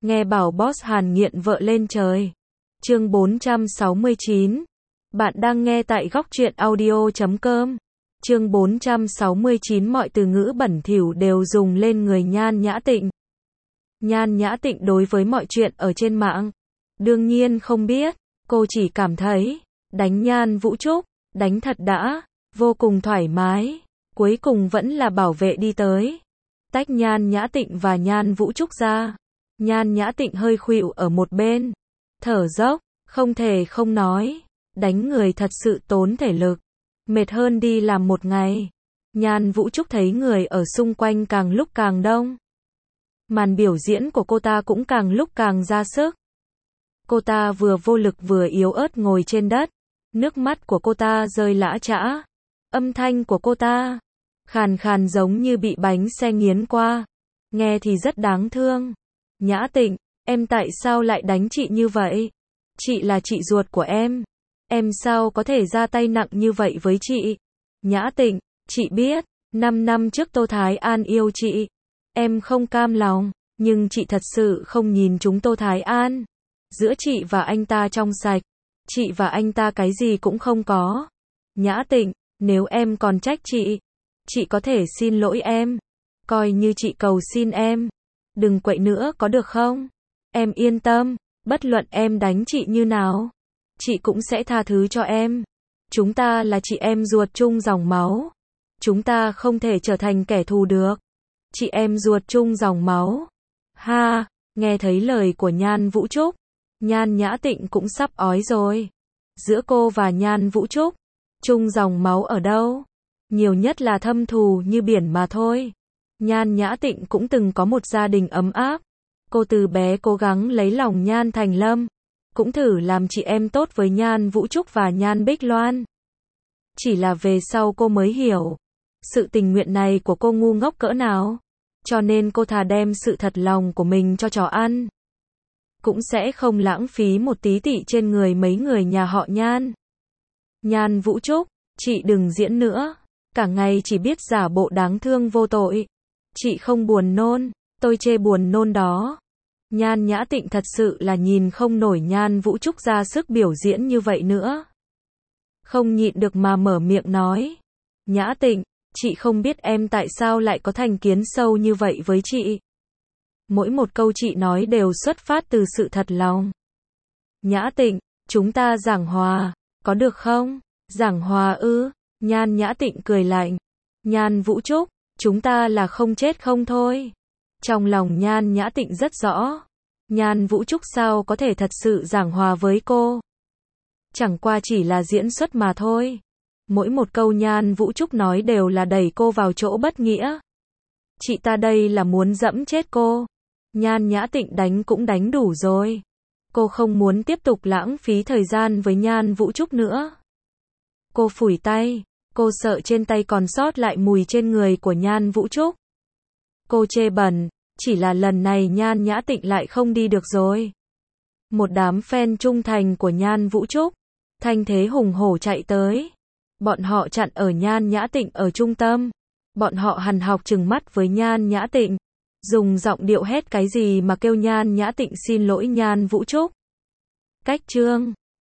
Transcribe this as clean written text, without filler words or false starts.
Nghe bảo boss Hàn nghiện vợ lên trời. Chương 469. Bạn đang nghe tại góc truyện audio.com. Chương 469. Mọi từ ngữ bẩn thỉu đều dùng lên người Nhan Nhã Tịnh. Nhan Nhã Tịnh đối với mọi chuyện ở trên mạng, đương nhiên không biết, cô chỉ cảm thấy, đánh Nhan Vũ Trúc, đánh thật đã, vô cùng thoải mái, cuối cùng vẫn là bảo vệ đi tới. Tách Nhan Nhã Tịnh và Nhan Vũ Trúc ra. Nhan Nhã Tịnh hơi khuỵu ở một bên, thở dốc, không thể không nói, đánh người thật sự tốn thể lực, mệt hơn đi làm một ngày. Nhan Vũ Trúc thấy người ở xung quanh càng lúc càng đông. Màn biểu diễn của cô ta cũng càng lúc càng ra sức. Cô ta vừa vô lực vừa yếu ớt ngồi trên đất, nước mắt của cô ta rơi lã chã. Âm thanh của cô ta khàn khàn giống như bị bánh xe nghiến qua, nghe thì rất đáng thương. Nhã Tịnh, em tại sao lại đánh chị như vậy? Chị là chị ruột của em sao có thể ra tay nặng như vậy với chị? Nhã Tịnh, chị biết, 5 năm trước Tô Thái An yêu chị, em không cam lòng, nhưng chị thật sự không nhìn trúng Tô Thái An. Giữa chị và anh ta trong sạch, chị và anh ta cái gì cũng không có. Nhã Tịnh, nếu em còn trách chị có thể xin lỗi em, coi như chị cầu xin em, đừng quậy nữa có được không? Em yên tâm, bất luận em đánh chị như nào, chị cũng sẽ tha thứ cho em. Chúng ta là chị em ruột chung dòng máu, chúng ta không thể trở thành kẻ thù được. Chị em ruột chung dòng máu. Ha, nghe thấy lời của Nhan Vũ Trúc, Nhan Nhã Tịnh cũng sắp ói rồi. Giữa cô và Nhan Vũ Trúc, chung dòng máu ở đâu? Nhiều nhất là thâm thù như biển mà thôi. Nhan Nhã Tịnh cũng từng có một gia đình ấm áp. Cô từ bé cố gắng lấy lòng Nhan Thành Lâm, cũng thử làm chị em tốt với Nhan Vũ Trúc và Nhan Bích Loan. Chỉ là về sau cô mới hiểu, sự tình nguyện này của cô ngu ngốc cỡ nào. Cho nên cô thà đem sự thật lòng của mình cho chó ăn, cũng sẽ không lãng phí một tí tị trên người mấy người nhà họ Nhan. Nhan Vũ Trúc, chị đừng diễn nữa, cả ngày chỉ biết giả bộ đáng thương vô tội. Chị không buồn nôn, tôi chê buồn nôn đó. Nhan Nhã Tịnh thật sự là nhìn không nổi Nhan Vũ Trúc ra sức biểu diễn như vậy nữa. Không nhịn được mà mở miệng nói. Nhã Tịnh, chị không biết em tại sao lại có thành kiến sâu như vậy với chị. Mỗi một câu chị nói đều xuất phát từ sự thật lòng. Nhã Tịnh, chúng ta giảng hòa, có được không? Giảng hòa ư? Nhan Nhã Tịnh cười lạnh. Nhan Vũ Trúc, chúng ta là không chết không thôi. Trong lòng Nhan Nhã Tịnh rất rõ, Nhan Vũ Trúc sao có thể thật sự giảng hòa với cô. Chẳng qua chỉ là diễn xuất mà thôi. Mỗi một câu Nhan Vũ Trúc nói đều là đẩy cô vào chỗ bất nghĩa. Chị ta đây là muốn dẫm chết cô. Nhan Nhã Tịnh đánh cũng đánh đủ rồi. Cô không muốn tiếp tục lãng phí thời gian với Nhan Vũ Trúc nữa. Cô phủi tay, cô sợ trên tay còn sót lại mùi trên người của Nhan Vũ Trúc. Cô chê bẩn, chỉ là lần này Nhan Nhã Tịnh lại không đi được rồi. Một đám fan trung thành của Nhan Vũ Trúc, thanh thế hùng hổ chạy tới. Bọn họ chặn ở Nhan Nhã Tịnh ở trung tâm. Bọn họ hằn học trừng mắt với Nhan Nhã Tịnh, dùng giọng điệu hét cái gì mà kêu Nhan Nhã Tịnh xin lỗi Nhan Vũ Trúc. Cách chương